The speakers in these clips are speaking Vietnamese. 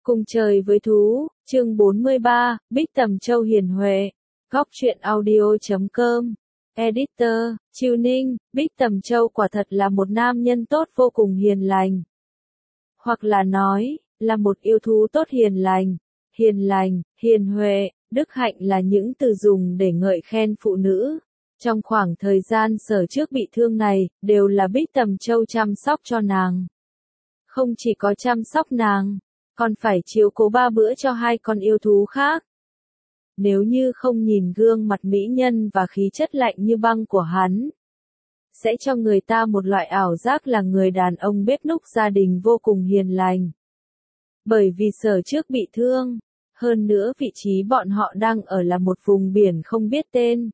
Cùng trời với thú, chương 43, Bích Tầm Châu hiền huệ. Góc truyện audio.com. Editor, Chiêu Ninh, Bích Tầm Châu quả thật là một nam nhân tốt vô cùng hiền lành. Hoặc là nói, là một yêu thú tốt hiền lành, hiền huệ, đức hạnh là những từ dùng để ngợi khen phụ nữ. Trong khoảng thời gian Sở Trước bị thương này, đều là Bích Tầm Châu chăm sóc cho nàng. Không chỉ có chăm sóc nàng, còn phải chiếu cố 3 bữa cho 2 con yêu thú khác. Nếu như không nhìn gương mặt mỹ nhân và khí chất lạnh như băng của hắn, sẽ cho người ta một loại ảo giác là người đàn ông bếp núc gia đình vô cùng hiền lành. Bởi vì Sở Trước bị thương, hơn nữa vị trí bọn họ đang ở là một vùng biển không biết tên.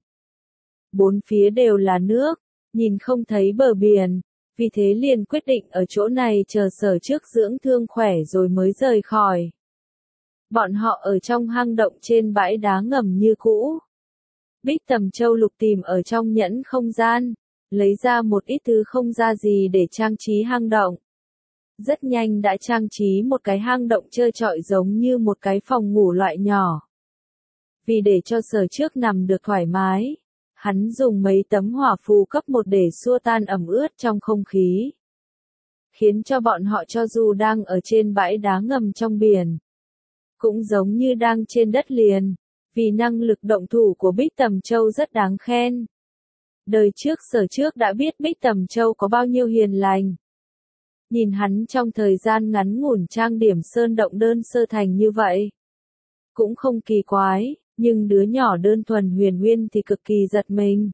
4 phía đều là nước, nhìn không thấy bờ biển. Vì thế liền quyết định ở chỗ này chờ Sở Trước dưỡng thương khỏe rồi mới rời khỏi. Bọn họ ở trong hang động trên bãi đá ngầm như cũ. Bích Tầm Châu lục tìm ở trong nhẫn không gian, lấy ra một ít thứ không ra gì để trang trí hang động. Rất nhanh đã trang trí một cái hang động trơ trọi giống như một cái phòng ngủ loại nhỏ. Vì để cho Sở Trước nằm được thoải mái, hắn dùng mấy tấm hỏa phù cấp 1 để xua tan ẩm ướt trong không khí. Khiến cho bọn họ cho dù đang ở trên bãi đá ngầm trong biển, cũng giống như đang trên đất liền, vì năng lực động thủ của Bích Tầm Châu rất đáng khen. Đời trước Sở Trước đã biết Bích Tầm Châu có bao nhiêu hiền lành. Nhìn hắn trong thời gian ngắn ngủn trang điểm sơn động đơn sơ thành như vậy, cũng không kỳ quái. Nhưng đứa nhỏ đơn thuần Huyền Nguyên thì cực kỳ giật mình.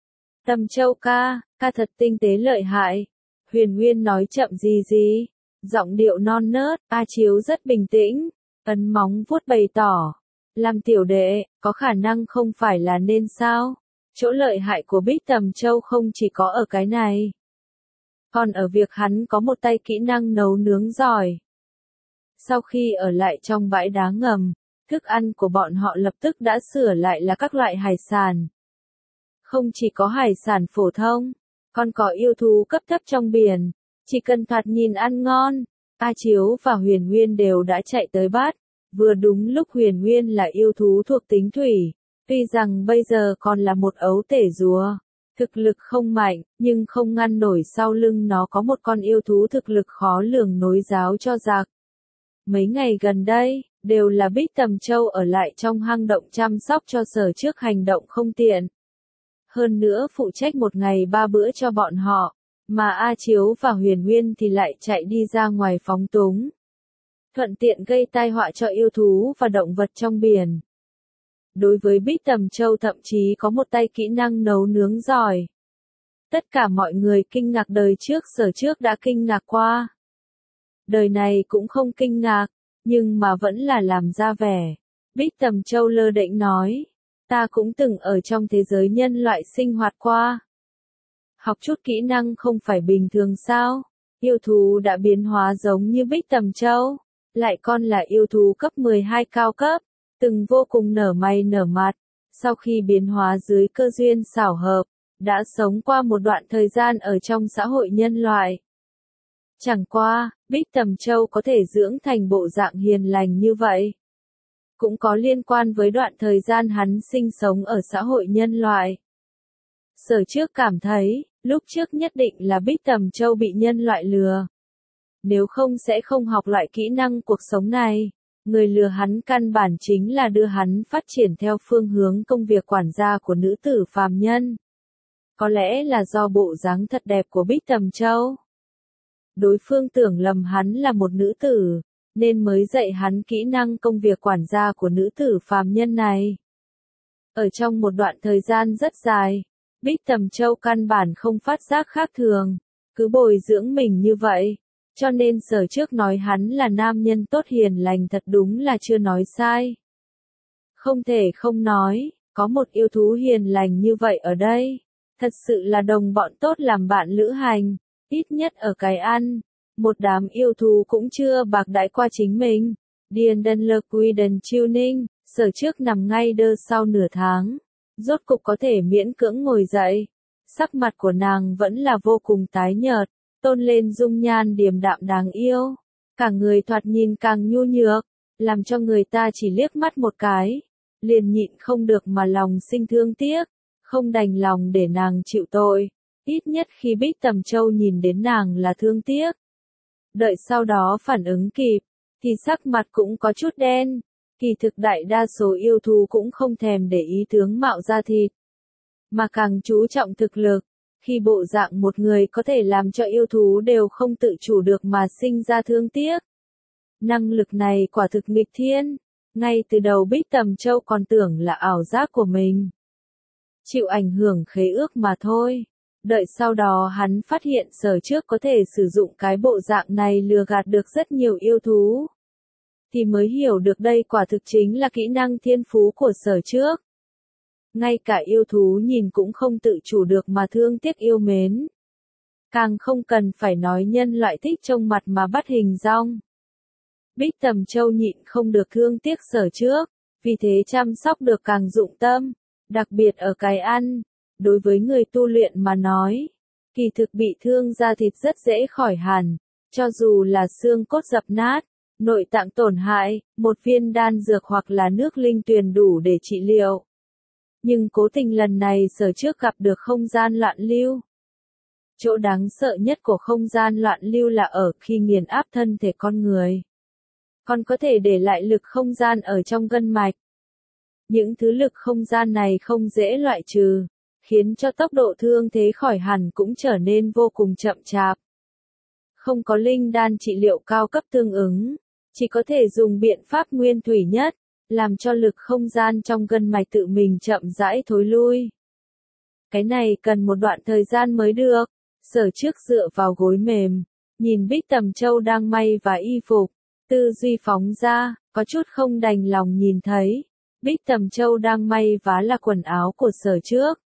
Tầm Châu ca thật tinh tế lợi hại. Huyền Nguyên nói chậm gì, giọng điệu non nớt. A Chiếu rất bình tĩnh, ấn móng vuốt bày tỏ. Làm tiểu đệ, có khả năng không phải là nên sao? Chỗ lợi hại của Bích Tầm Châu không chỉ có ở cái này, còn ở việc hắn có một tay kỹ năng nấu nướng giỏi. Sau khi ở lại trong bãi đá ngầm, thức ăn của bọn họ lập tức đã sửa lại là các loại hải sản. Không chỉ có hải sản phổ thông, còn có yêu thú cấp thấp trong biển, chỉ cần thoạt nhìn ăn ngon. A Chiếu và Huyền Nguyên đều đã chạy tới bắt, vừa đúng lúc Huyền Nguyên là yêu thú thuộc tính thủy, tuy rằng bây giờ còn là một ấu tể rùa, thực lực không mạnh, nhưng không ngăn nổi sau lưng nó có một con yêu thú thực lực khó lường nối giáo cho giặc. Mấy ngày gần đây, đều là Bích Tầm Châu ở lại trong hang động chăm sóc cho Sở Trước hành động không tiện. Hơn nữa phụ trách 1 ngày 3 bữa cho bọn họ, mà A Chiếu và Huyền Nguyên thì lại chạy đi ra ngoài phóng túng. Thuận tiện gây tai họa cho yêu thú và động vật trong biển. Đối với Bích Tầm Châu thậm chí có một tay kỹ năng nấu nướng giỏi. Tất cả mọi người kinh ngạc đời trước Sở Trước đã kinh ngạc qua. Đời này cũng không kinh ngạc, nhưng mà vẫn là làm ra vẻ. Bích Tầm Châu lơ đễnh nói, ta cũng từng ở trong thế giới nhân loại sinh hoạt qua. Học chút kỹ năng không phải bình thường sao? Yêu thú đã biến hóa giống như Bích Tầm Châu, lại còn là yêu thú cấp 12 cao cấp, từng vô cùng nở mày nở mặt. Sau khi biến hóa dưới cơ duyên xảo hợp, đã sống qua một đoạn thời gian ở trong xã hội nhân loại. Chẳng qua, Bích Tầm Châu có thể dưỡng thành bộ dạng hiền lành như vậy, cũng có liên quan với đoạn thời gian hắn sinh sống ở xã hội nhân loại. Sở Trước cảm thấy, lúc trước nhất định là Bích Tầm Châu bị nhân loại lừa. Nếu không sẽ không học loại kỹ năng cuộc sống này. Người lừa hắn căn bản chính là đưa hắn phát triển theo phương hướng công việc quản gia của nữ tử phàm nhân. Có lẽ là do bộ dáng thật đẹp của Bích Tầm Châu. Đối phương tưởng lầm hắn là một nữ tử, nên mới dạy hắn kỹ năng công việc quản gia của nữ tử phàm nhân này. Ở trong một đoạn thời gian rất dài, Bích Tầm Châu căn bản không phát giác khác thường, cứ bồi dưỡng mình như vậy, cho nên Sở Trước nói hắn là nam nhân tốt hiền lành thật đúng là chưa nói sai. Không thể không nói, có một yêu thú hiền lành như vậy ở đây, thật sự là đồng bọn tốt làm bạn lữ hành. Ít nhất ở cái ăn, một đám yêu thú cũng chưa bạc đãi qua chính mình. Điền Đần Lơ Quy Đần Chiêu Ninh, Sở Trước nằm ngay đơ sau nửa tháng, rốt cục có thể miễn cưỡng ngồi dậy. Sắc mặt của nàng vẫn là vô cùng tái nhợt, tôn lên dung nhan điềm đạm đáng yêu. Cả người thoạt nhìn càng nhu nhược, làm cho người ta chỉ liếc mắt một cái, liền nhịn không được mà lòng sinh thương tiếc, không đành lòng để nàng chịu tội, ít nhất khi Bích Tầm Châu nhìn đến nàng là thương tiếc. Đợi sau đó phản ứng kịp, thì sắc mặt cũng có chút đen, kỳ thực đại đa số yêu thú cũng không thèm để ý tướng mạo da thịt, mà càng chú trọng thực lực, khi bộ dạng một người có thể làm cho yêu thú đều không tự chủ được mà sinh ra thương tiếc. Năng lực này quả thực nghịch thiên, ngay từ đầu Bích Tầm Châu còn tưởng là ảo giác của mình. Chịu ảnh hưởng khế ước mà thôi. Đợi sau đó hắn phát hiện Sở Trước có thể sử dụng cái bộ dạng này lừa gạt được rất nhiều yêu thú. Thì mới hiểu được đây quả thực chính là kỹ năng thiên phú của Sở Trước. Ngay cả yêu thú nhìn cũng không tự chủ được mà thương tiếc yêu mến. Càng không cần phải nói nhân loại thích trông mặt mà bắt hình dong. Bích Tầm Châu nhịn không được thương tiếc Sở Trước, vì thế chăm sóc được càng dụng tâm, đặc biệt ở cái ăn. Đối với người tu luyện mà nói, kỳ thực bị thương da thịt rất dễ khỏi hẳn, cho dù là xương cốt dập nát, nội tạng tổn hại, một viên đan dược hoặc là nước linh tuyền đủ để trị liệu. Nhưng cố tình lần này Sở Trước gặp được không gian loạn lưu. Chỗ đáng sợ nhất của không gian loạn lưu là ở khi nghiền áp thân thể con người. Còn có thể để lại lực không gian ở trong gân mạch. Những thứ lực không gian này không dễ loại trừ, khiến cho tốc độ thương thế khỏi hẳn cũng trở nên vô cùng chậm chạp. Không có linh đan trị liệu cao cấp tương ứng, chỉ có thể dùng biện pháp nguyên thủy nhất, làm cho lực không gian trong gân mạch tự mình chậm rãi thối lui. Cái này cần một đoạn thời gian mới được. Sở Trước dựa vào gối mềm, nhìn Bích Tầm Châu đang may và y phục, tư duy phóng ra, có chút không đành lòng nhìn thấy. Bích Tầm Châu đang may vá là quần áo của Sở Trước.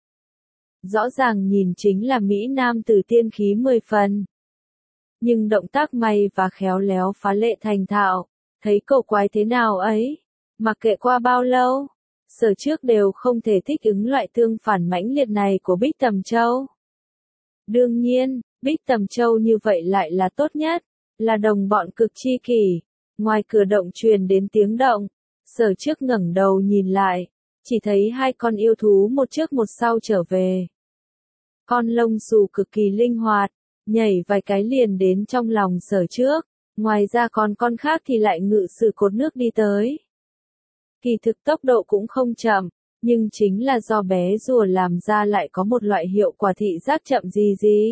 Rõ ràng nhìn chính là Mỹ Nam tử tiên khí 10 phần. Nhưng động tác may và khéo léo phá lệ thành thạo, thấy cầu quái thế nào ấy, mặc kệ qua bao lâu, Sở Trước đều không thể thích ứng loại tương phản mãnh liệt này của Bích Tầm Châu. Đương nhiên, Bích Tầm Châu như vậy lại là tốt nhất, là đồng bọn cực chi kỷ. Ngoài cửa động truyền đến tiếng động, Sở Trước ngẩng đầu nhìn lại, chỉ thấy hai con yêu thú một trước một sau trở về. Con lông xù cực kỳ linh hoạt, nhảy vài cái liền đến trong lòng Sở Trước, ngoài ra còn con khác thì lại ngự sử cột nước đi tới. Kỳ thực tốc độ cũng không chậm, nhưng chính là do bé rùa làm ra lại có một loại hiệu quả thị giác chậm gì.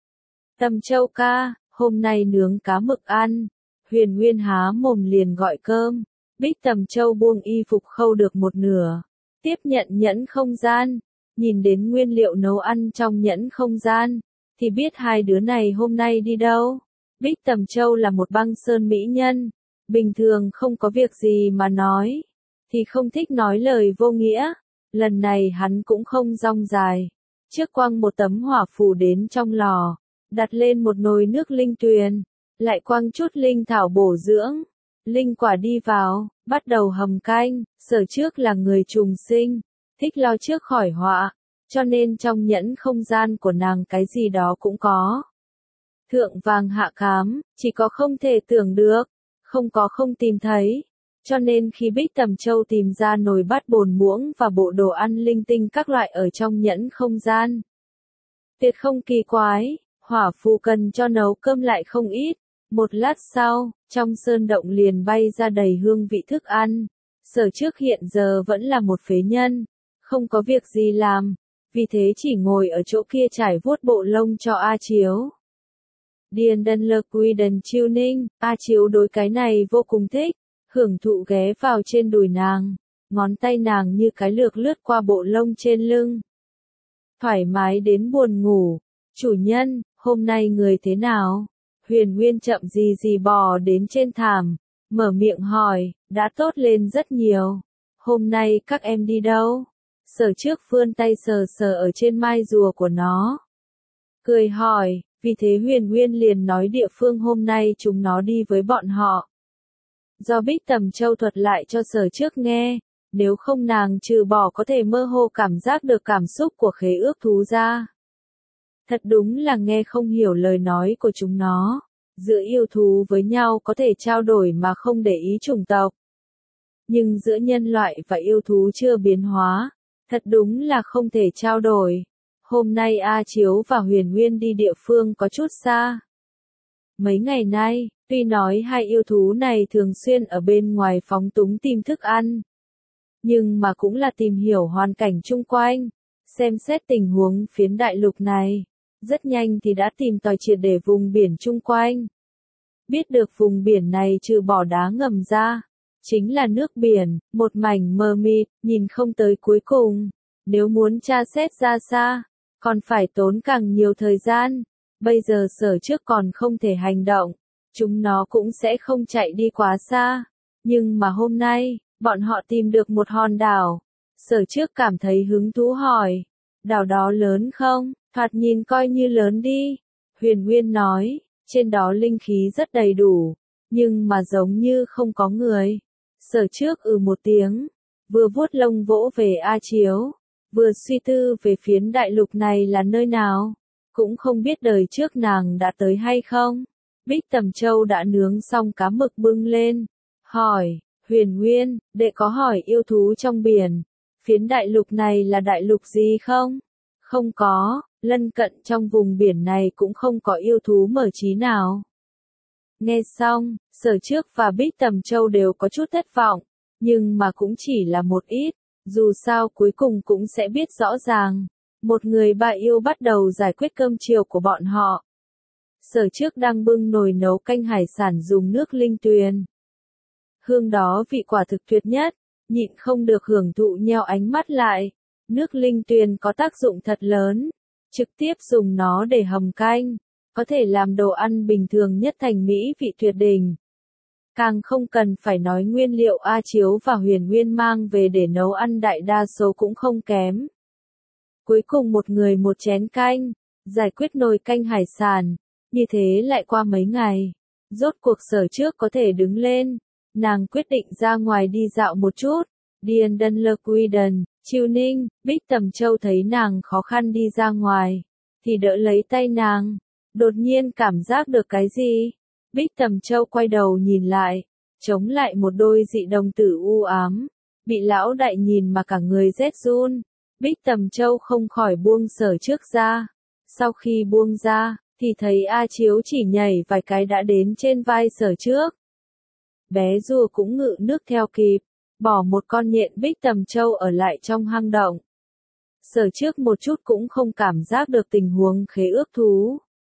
Tầm Châu ca, hôm nay nướng cá mực ăn. Huyền Nguyên há mồm liền gọi cơm. Bích Tầm Châu buông y phục khâu được một nửa, tiếp nhận nhẫn không gian, nhìn đến nguyên liệu nấu ăn trong nhẫn không gian, thì biết hai đứa này hôm nay đi đâu. Bích Tầm Châu là một băng sơn mỹ nhân, bình thường không có việc gì mà nói, thì không thích nói lời vô nghĩa. Lần này hắn cũng không rong dài, trước quăng một tấm hỏa phù đến trong lò, đặt lên một nồi nước linh tuyền, lại quăng chút linh thảo bổ dưỡng, linh quả đi vào, bắt đầu hầm canh. Sở Trước là người trùng sinh, thích lo trước khỏi họa, cho nên trong nhẫn không gian của nàng cái gì đó cũng có. Thượng vàng hạ cám, chỉ có không thể tưởng được, không có không tìm thấy. Cho nên khi Bích Tầm Châu tìm ra nồi bát bồn muỗng và bộ đồ ăn linh tinh các loại ở trong nhẫn không gian, tuyệt không kỳ quái, hỏa phù cần cho nấu cơm lại không ít. Một lát sau, trong sơn động liền bay ra đầy hương vị thức ăn. Sở Trước hiện giờ vẫn là một phế nhân, không có việc gì làm, vì thế chỉ ngồi ở chỗ kia trải vuốt bộ lông cho A Chiếu. Điền đần lơ quy đần chiêu ninh, A Chiếu đối cái này vô cùng thích, hưởng thụ ghé vào trên đùi nàng, ngón tay nàng như cái lược lướt qua bộ lông trên lưng. Thoải mái đến buồn ngủ. Chủ nhân, hôm nay người thế nào? Huyền Nguyên chậm gì bò đến trên thảm, mở miệng hỏi, đã tốt lên rất nhiều. Hôm nay các em đi đâu? Sở Trước vươn tay sờ ở trên mai rùa của nó, cười hỏi, vì thế Huyền Nguyên liền nói địa phương hôm nay chúng nó đi với bọn họ. Do Bích Tầm Châu thuật lại cho Sở Trước nghe, nếu không nàng trừ bỏ có thể mơ hồ cảm giác được cảm xúc của khế ước thú ra. Thật đúng là nghe không hiểu lời nói của chúng nó. Giữa yêu thú với nhau có thể trao đổi mà không để ý chủng tộc. Nhưng giữa nhân loại và yêu thú chưa biến hóa, thật đúng là không thể trao đổi. Hôm nay A Chiếu và Huyền Nguyên đi địa phương có chút xa. Mấy ngày nay, tuy nói hai yêu thú này thường xuyên ở bên ngoài phóng túng tìm thức ăn, nhưng mà cũng là tìm hiểu hoàn cảnh chung quanh, xem xét tình huống phiến đại lục này. Rất nhanh thì đã tìm tòi triệt để vùng biển chung quanh. Biết được vùng biển này trừ bỏ đá ngầm ra, chính là nước biển, một mảnh mờ mịt, nhìn không tới cuối cùng. Nếu muốn tra xét ra xa, còn phải tốn càng nhiều thời gian. Bây giờ Sở Trước còn không thể hành động, chúng nó cũng sẽ không chạy đi quá xa. Nhưng mà hôm nay, bọn họ tìm được một hòn đảo. Sở Trước cảm thấy hứng thú hỏi, đảo đó lớn không? Thoạt nhìn coi như lớn đi. Huyền Nguyên nói, trên đó linh khí rất đầy đủ, nhưng mà giống như không có người. Sở Trước một tiếng, vừa vuốt lông vỗ về A Chiếu, vừa suy tư về phiến đại lục này là nơi nào. Cũng không biết đời trước nàng đã tới hay không. Bích Tầm Châu đã nướng xong cá mực bưng lên. Hỏi, Huyền Nguyên, đệ có hỏi yêu thú trong biển. Phiến đại lục này là đại lục gì không? Không có, lân cận trong vùng biển này cũng không có yêu thú mở trí nào. Nghe xong, Sở Trước và Bích Tầm Châu đều có chút thất vọng, nhưng mà cũng chỉ là một ít, dù sao cuối cùng cũng sẽ biết rõ ràng. Một người bà yêu bắt đầu giải quyết cơm chiều của bọn họ. Sở Trước đang bưng nồi nấu canh hải sản dùng nước linh tuyền. Hương đó vị quả thực tuyệt nhất, nhịn không được hưởng thụ nheo ánh mắt lại. Nước linh tuyền có tác dụng thật lớn, trực tiếp dùng nó để hầm canh, có thể làm đồ ăn bình thường nhất thành mỹ vị tuyệt đỉnh. Càng không cần phải nói nguyên liệu A Chiếu và Huyền Nguyên mang về để nấu ăn đại đa số cũng không kém. Cuối cùng một người một chén canh, giải quyết nồi canh hải sản, như thế lại qua mấy ngày. Rốt cuộc Sở Trước có thể đứng lên, nàng quyết định ra ngoài đi dạo một chút. Điền Đân Lơ Quy Đần, Chiêu Ninh, Bích Tầm Châu thấy nàng khó khăn đi ra ngoài, thì đỡ lấy tay nàng. Đột nhiên cảm giác được cái gì? Bích Tầm Châu quay đầu nhìn lại, chống lại một đôi dị đồng tử u ám, bị lão đại nhìn mà cả người rét run. Bích Tầm Châu không khỏi buông Sở Trước ra. Sau khi buông ra, thì thấy A Chiếu chỉ nhảy vài cái đã đến trên vai Sở Trước. Bé rùa cũng ngự nước theo kịp, bỏ một con nhện Bích Tầm Châu ở lại trong hang động. Sở Trước một chút cũng không cảm giác được tình huống khế ước thú.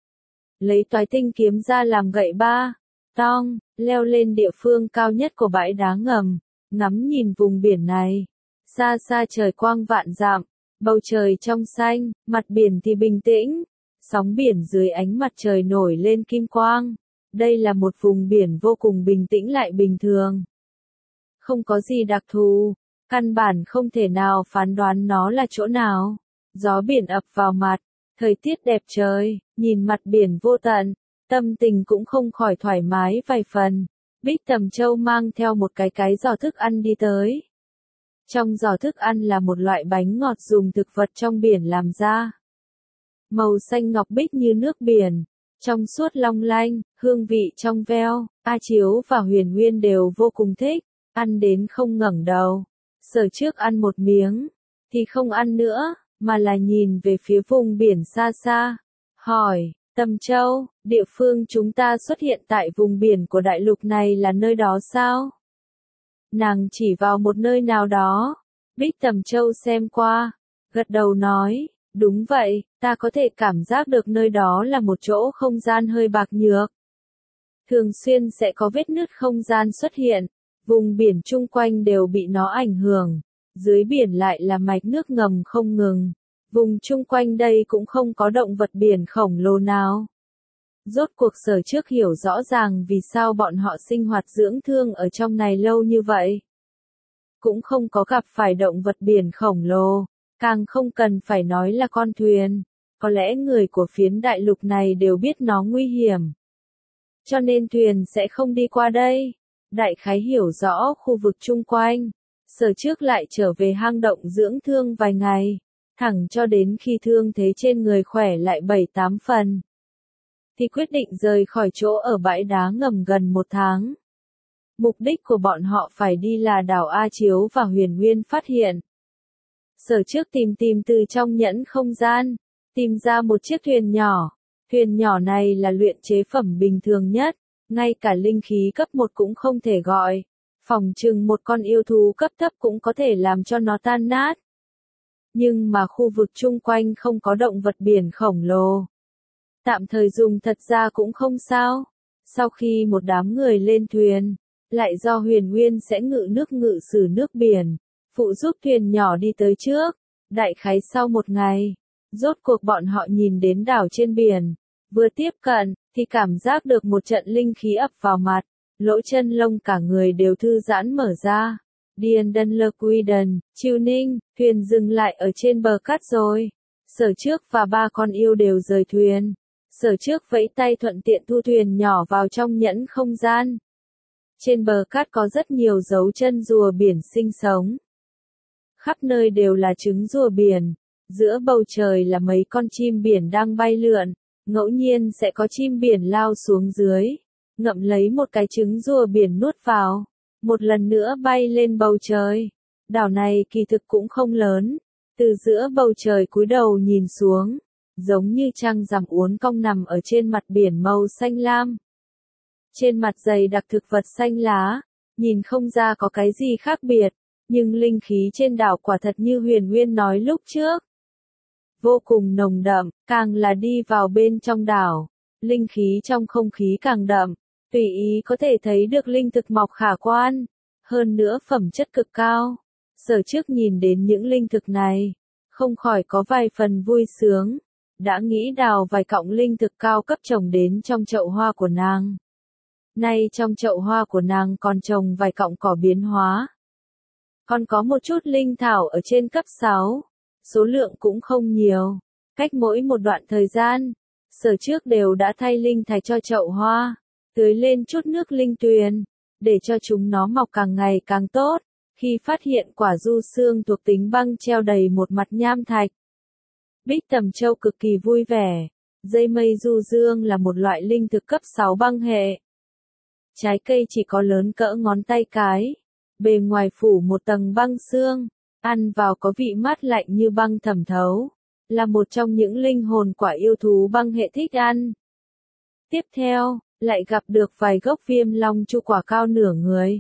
Lấy toái tinh kiếm ra làm gậy ba, tong, leo lên địa phương cao nhất của bãi đá ngầm, ngắm nhìn vùng biển này. Xa xa trời quang vạn dặm, bầu trời trong xanh, mặt biển thì bình tĩnh, sóng biển dưới ánh mặt trời nổi lên kim quang. Đây là một vùng biển vô cùng bình tĩnh lại bình thường. Không có gì đặc thù, căn bản không thể nào phán đoán nó là chỗ nào. Gió biển ập vào mặt, thời tiết đẹp trời, nhìn mặt biển vô tận, tâm tình cũng không khỏi thoải mái vài phần. Bích Tầm Châu mang theo một cái giỏ thức ăn đi tới. Trong giỏ thức ăn là một loại bánh ngọt dùng thực vật trong biển làm ra. Màu xanh ngọc bích như nước biển, trong suốt long lanh, hương vị trong veo. A Chiếu và Huyền Nguyên đều vô cùng thích, ăn đến không ngẩng đầu. Sở Trước ăn một miếng, thì không ăn nữa, mà là nhìn về phía vùng biển xa xa. Hỏi, Tầm Châu, địa phương chúng ta xuất hiện tại vùng biển của đại lục này là nơi đó sao? Nàng chỉ vào một nơi nào đó. Bích Tầm Châu xem qua, gật đầu nói, đúng vậy, ta có thể cảm giác được nơi đó là một chỗ không gian hơi bạc nhược. Thường xuyên sẽ có vết nứt không gian xuất hiện, vùng biển chung quanh đều bị nó ảnh hưởng, dưới biển lại là mạch nước ngầm không ngừng. Vùng chung quanh đây cũng không có động vật biển khổng lồ nào. Rốt cuộc Sở Trước hiểu rõ ràng vì sao bọn họ sinh hoạt dưỡng thương ở trong này lâu như vậy. Cũng không có gặp phải động vật biển khổng lồ, càng không cần phải nói là con thuyền. Có lẽ người của phiến đại lục này đều biết nó nguy hiểm, cho nên thuyền sẽ không đi qua đây. Đại khái hiểu rõ khu vực chung quanh, Sở Trước lại trở về hang động dưỡng thương vài ngày, thẳng cho đến khi thương thế trên người khỏe lại 7-8 phần. thì quyết định rời khỏi chỗ ở bãi đá ngầm gần 1 tháng. Mục đích của bọn họ phải đi là đảo A Chiếu và Huyền Nguyên phát hiện. Sở trước tìm từ trong nhẫn không gian, tìm ra một chiếc thuyền nhỏ. Thuyền nhỏ này là luyện chế phẩm bình thường nhất, ngay cả linh khí cấp 1 cũng không thể gọi. Phỏng chừng một con yêu thú cấp thấp cũng có thể làm cho nó tan nát. Nhưng mà khu vực chung quanh không có động vật biển khổng lồ. Tạm thời dùng thật ra cũng không sao. Sau khi một đám người lên thuyền, lại do Huyền Nguyên sẽ ngự sử nước biển, phụ giúp thuyền nhỏ đi tới trước. Đại khái sau 1 ngày, rốt cuộc bọn họ nhìn đến đảo trên biển. Vừa tiếp cận, thì cảm giác được một trận linh khí ập vào mặt, lỗ chân lông cả người đều thư giãn mở ra. Điền Đân Lơ Quy Đần, Chiêu Ninh, thuyền dừng lại ở trên bờ cát rồi. Sở trước và 3 con yêu đều rời thuyền. Sở trước vẫy tay thuận tiện thu thuyền nhỏ vào trong nhẫn không gian. Trên bờ cát có rất nhiều dấu chân rùa biển sinh sống. Khắp nơi đều là trứng rùa biển. Giữa bầu trời là mấy con chim biển đang bay lượn. Ngẫu nhiên sẽ có chim biển lao xuống dưới, ngậm lấy một cái trứng rùa biển nuốt vào, một lần nữa bay lên bầu trời. Đảo này kỳ thực cũng không lớn, từ giữa bầu trời cúi đầu nhìn xuống, giống như trăng rằm uốn cong nằm ở trên mặt biển màu xanh lam. Trên mặt dày đặc thực vật xanh lá, nhìn không ra có cái gì khác biệt, nhưng linh khí trên đảo quả thật như Huyền Nguyên nói lúc trước. Vô cùng nồng đậm, càng là đi vào bên trong đảo, linh khí trong không khí càng đậm, tùy ý có thể thấy được linh thực mọc khả quan, hơn nữa phẩm chất cực cao. Sở trước nhìn đến những linh thực này, không khỏi có vài phần vui sướng, đã nghĩ đào vài cọng linh thực cao cấp trồng đến trong chậu hoa của nàng. Nay trong chậu hoa của nàng còn trồng vài cọng cỏ biến hóa. Còn có một chút linh thảo ở trên cấp 6. Số lượng cũng không nhiều. Cách mỗi một đoạn thời gian, sở trước đều đã thay linh thạch cho chậu hoa, tưới lên chút nước linh tuyền, để cho chúng nó mọc càng ngày càng tốt. Khi phát hiện quả du xương thuộc tính băng treo đầy một mặt nham thạch, Bích Tầm Châu cực kỳ vui vẻ. Dây mây du dương là một loại linh thực cấp 6 băng hệ. Trái cây chỉ có lớn cỡ ngón tay cái, bề ngoài phủ một tầng băng xương. Ăn vào có vị mát lạnh như băng thẩm thấu, là một trong những linh hồn quả yêu thú băng hệ thích ăn. Tiếp theo, lại gặp được vài gốc viêm long chu quả cao nửa người.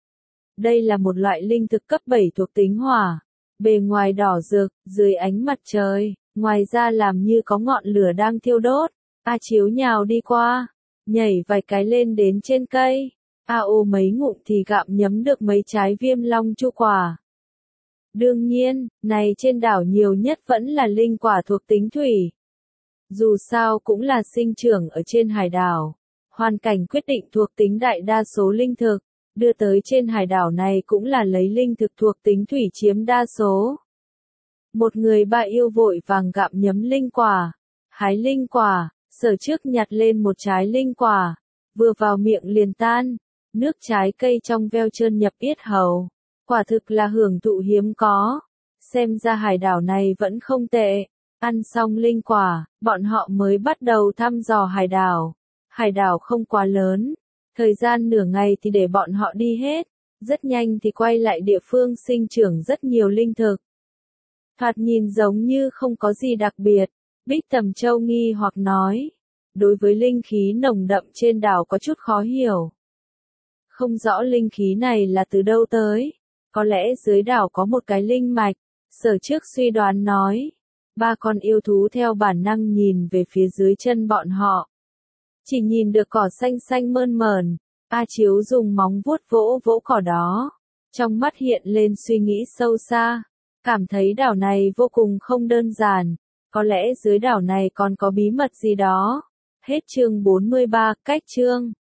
Đây là một loại linh thực cấp 7 thuộc tính hỏa, bề ngoài đỏ rực, dưới ánh mặt trời, ngoài ra làm như có ngọn lửa đang thiêu đốt. A Chiếu nhào đi qua, nhảy vài cái lên đến trên cây, ô mấy ngụm thì gặm nhấm được mấy trái viêm long chu quả. Đương nhiên, này trên đảo nhiều nhất vẫn là linh quả thuộc tính thủy. Dù sao cũng là sinh trưởng ở trên hải đảo. Hoàn cảnh quyết định thuộc tính đại đa số linh thực, đưa tới trên hải đảo này cũng là lấy linh thực thuộc tính thủy chiếm đa số. Một người ba yêu vội vàng gặm nhấm linh quả, hái linh quả, sở trước nhặt lên một trái linh quả, vừa vào miệng liền tan, nước trái cây trong veo trơn nhập yết hầu. Quả thực là hưởng thụ hiếm có. Xem ra hải đảo này vẫn không tệ. Ăn xong linh quả, bọn họ mới bắt đầu thăm dò hải đảo. Hải đảo không quá lớn. Thời gian nửa ngày thì để bọn họ đi hết. Rất nhanh thì quay lại địa phương sinh trưởng rất nhiều linh thực. Thoạt nhìn giống như không có gì đặc biệt. Bích Tầm Châu nghi hoặc nói. Đối với linh khí nồng đậm trên đảo có chút khó hiểu. Không rõ linh khí này là từ đâu tới. Có lẽ dưới đảo có một cái linh mạch, sở trước suy đoán nói. 3 con yêu thú theo bản năng nhìn về phía dưới chân bọn họ. Chỉ nhìn được cỏ xanh xanh mơn mởn, A Chiếu dùng móng vuốt vỗ vỗ cỏ đó. Trong mắt hiện lên suy nghĩ sâu xa, cảm thấy đảo này vô cùng không đơn giản, có lẽ dưới đảo này còn có bí mật gì đó. Hết chương 43, cách chương.